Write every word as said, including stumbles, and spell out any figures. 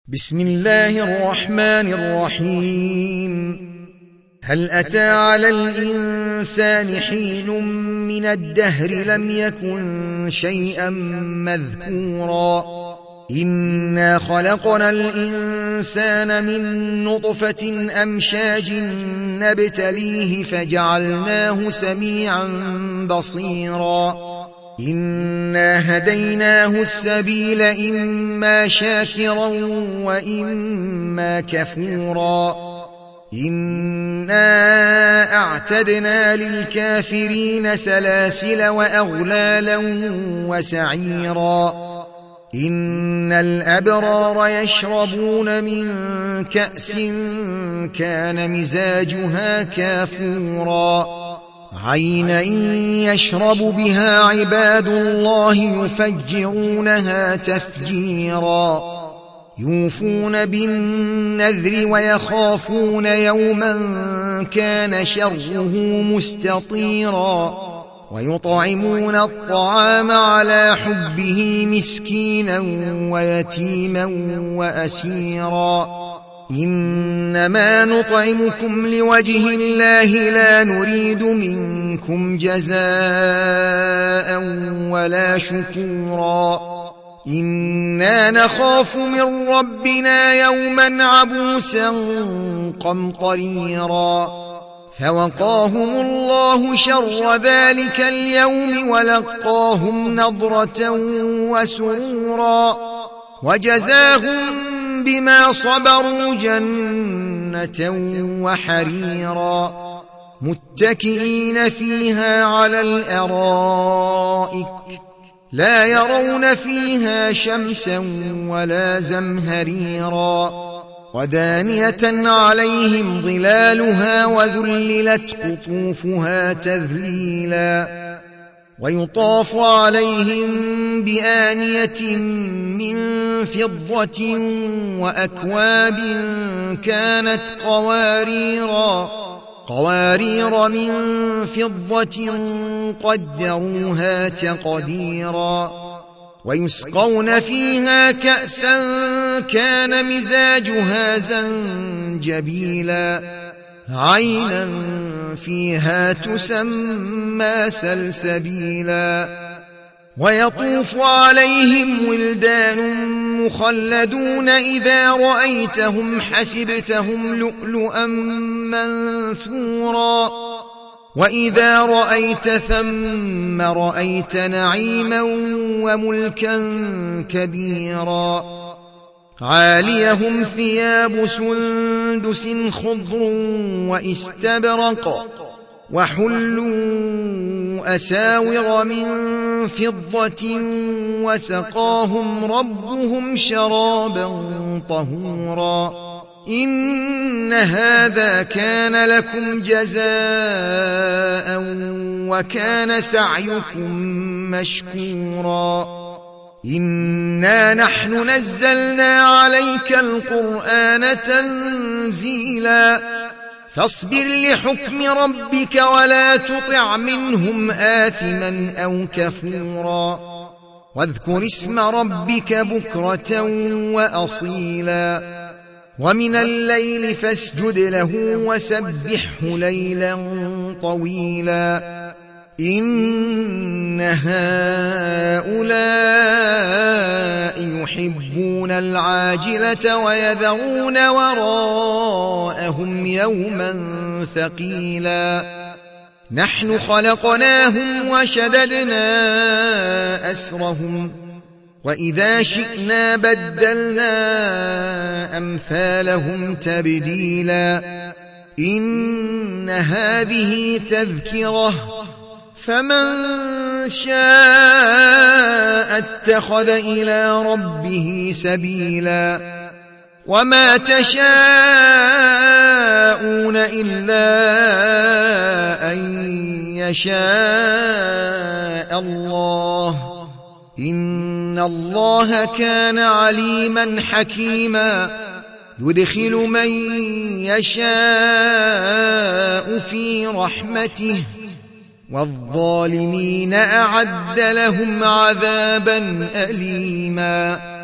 بسم الله الرحمن الرحيم. هل أتى على الإنسان حين من الدهر لم يكن شيئا مذكورا إنا خلقنا الإنسان من نطفة أمشاج نبتليه فجعلناه سميعا بصيرا إنا هديناه السبيل إما شاكرا وإما كفورا إنا أعتدنا للكافرين سلاسل وأغلالا وسعيرا إن الأبرار يشربون من كأس كان مزاجها كافورا عينا يشرب بها عباد الله يفجرونها تفجيرا يوفون بالنذر ويخافون يوما كان شره مستطيرا ويطعمون الطعام على حبه مسكينا ويتيما وأسيرا إنما نطعمكم لوجه الله لا نريد منكم جزاء ولا شكورا إنا نخاف من ربنا يوما عبوسا قمطريرا فوقاهم الله شر ذلك اليوم ولقاهم نضرة وسرورا وجزاهم بما صبروا جنة وحريرا متكئين فيها على الأرائك لا يرون فيها شمسا ولا زمهريرا ودانية عليهم ظلالها وذللت قطوفها تذليلا ويطاف عليهم بآنية من فضة وأكواب كانت قواريرا قوارير من فضة قدروها تقديرا ويسقون فيها كأسا كان مزاجها زنجبيلا عينا فيها تسمى سلسبيلا ويطوف عليهم ولدان مخلدون إذا رأيتهم حسبتهم لؤلؤا منثورا وإذا رأيت ثم رأيت نعيما وملكا كبيرا عاليهم ثياب سندس خضر واستبرق وحلوا أساور من فضة وسقاهم ربهم شرابا طهورا إن هذا كان لكم جزاء وكان سعيكم مشكورا إنا نحن نزلنا عليك القرآن تنزيلا فاصبر لحكم ربك ولا تطع منهم آثما أو كفورا واذكر اسم ربك بكرة وأصيلا ومن الليل فاسجد له وسبحه ليلا طويلا إن هؤلاء يحبون العاجلة ويذرون وراءهم يوما ثقيلا نحن خلقناهم وشددنا أسرهم وإذا شئنا بدلنا أمثالهم تبديلا إن هذه تذكرة فمن شاء اتخذ إلى ربه سبيلا وما تشاءون إلا أن يشاء الله إن الله كان عليما حكيما يدخل من يشاء في رحمته والظالمين أعد لهم عذابا أليما.